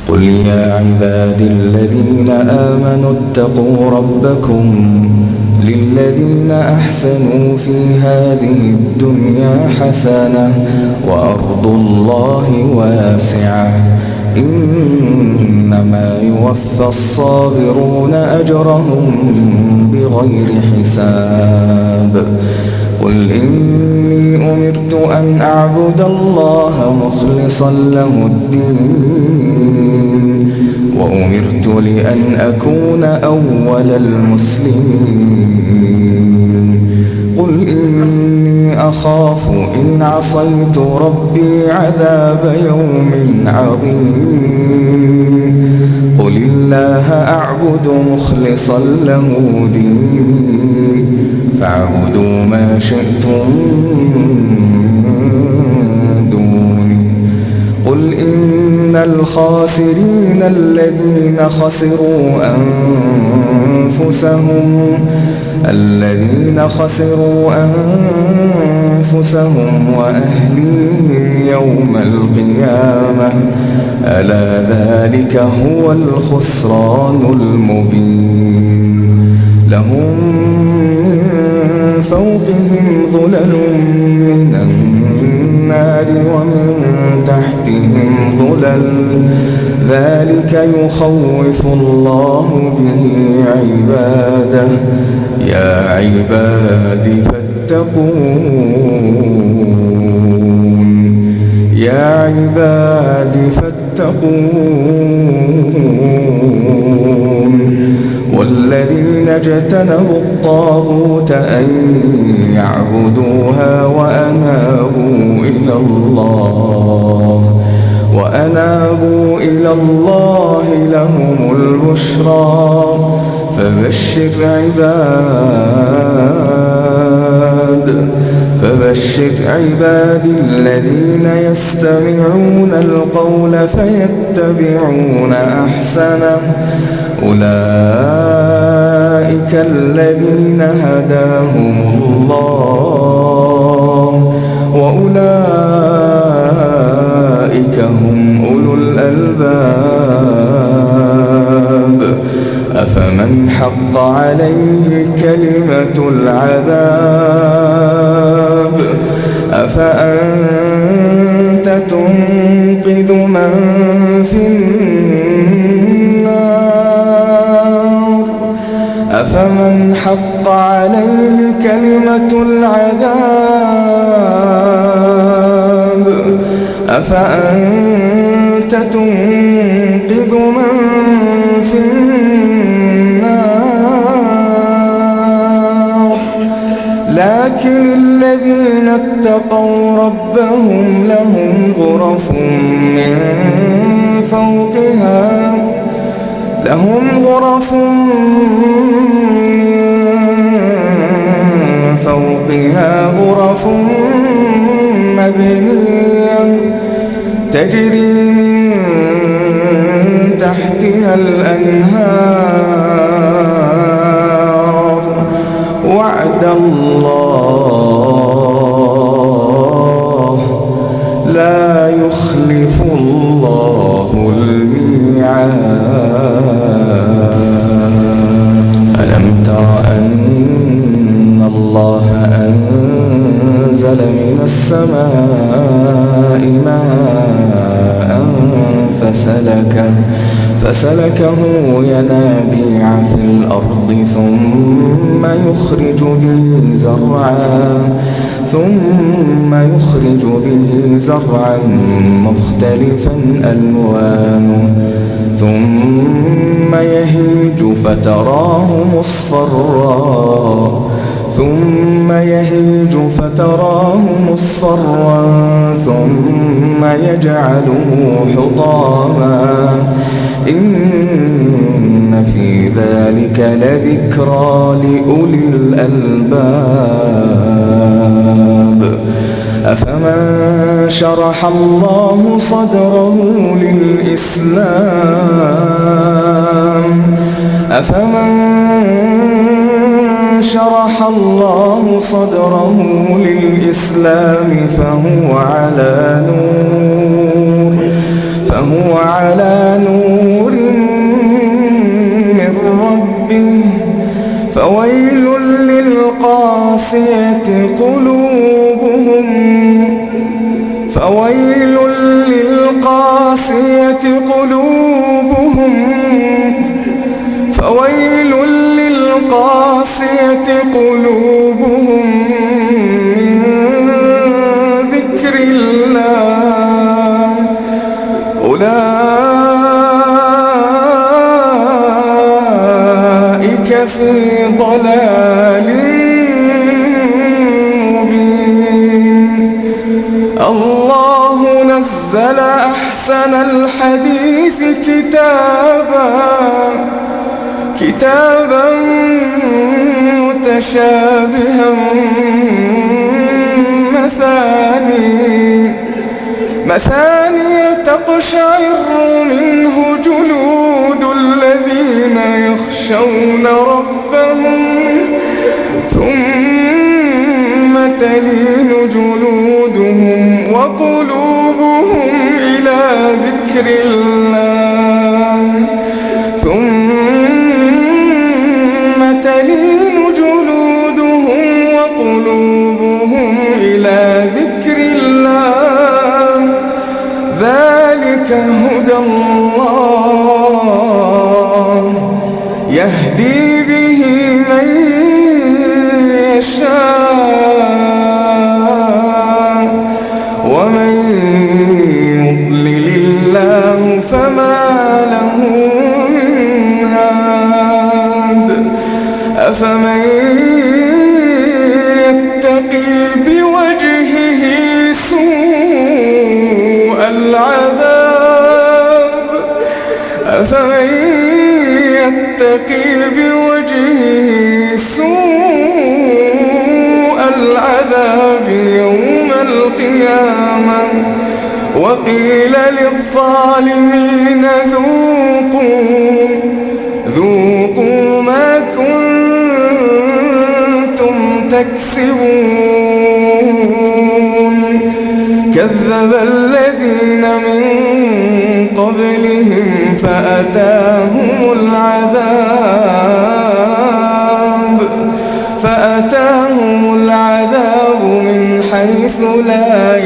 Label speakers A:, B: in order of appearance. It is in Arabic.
A: قل يا عبادي الذين آمنوا اتقوا ربكم للذين أحسنوا في هذه الدنيا حسنة وأرض الله واسعة إنما يوفى الصابرون أجرهم بغير حساب قل إني أمرت أن أعبد الله مخلصا له الدين وأمرت لأن أكون أول المسلمين قل إني أخاف إن عصيت ربي عذاب يوم عظيم قل الله أعبد مخلصا له ديني فاعبدوا ما شئتم من دوني قل إن الخاسرين الذين خسروا أنفسهم وأهليهم يوم القيامة ألا ذلك هو الخسران المبين لهم من فوقهم ظلل من النار ومن تحتهم ظلل ذلك يخوف الله به عباده يا عباد فاتقون يا عباد فاتقون والذين اجتنبوا الطاغوت أن يعبدوها وأنابوا إلى الله لهم البشرى فبشر عبادي الذين يستمعون القول فيتبعون أحسنه أولئك الذين هداهم الله وأولئك هم أولو الألباب أفمن حق عليه كلمة العذاب أفأنت تنقذ من في النار أفمن حق عليه كلمة العذاب أفأنت تنقذ من في النار لكن الذين اتقوا ربهم لهم غرف من فوقها غرف مبنية تجري من تحتها الأنهار وعد الله لا يخلف الله الميعاد ألم تر أن الله أنزل من السماء ماء فسلكه ينابيع في الأرض ثم يخرج به زرعا مختلفا ألوانه ثم يهيج فتراه مصفرا ثم يجعله حطاما إن في ذلك لذكرى لأولي الألباب أفمن شرح الله صدره للإسلام فهو على نور من ربه فويل للقاسية قلوبهم من ذكر الله أولئك في ضلال مبين. الله نزل أحسن الحديث كتابا متشابها مثاني تقشعر منه جلود الذين يخشون ربهم ثم تلين جلودهم وقلوبهم إلى ذكر الله ثم تلين جلودهم وقلوبهم إلى ذكر الله ذلك هدى الله يهدي به من يشاء ومن يضلل الله فما له من هاد. أفمن يتقي بوجهه سوء العذاب يوم القيامة وقيل للظالمين ذوقوا ما كنتم تكسبون. كذب الذين من قبلهم فأتاهم العذاب من حيث لا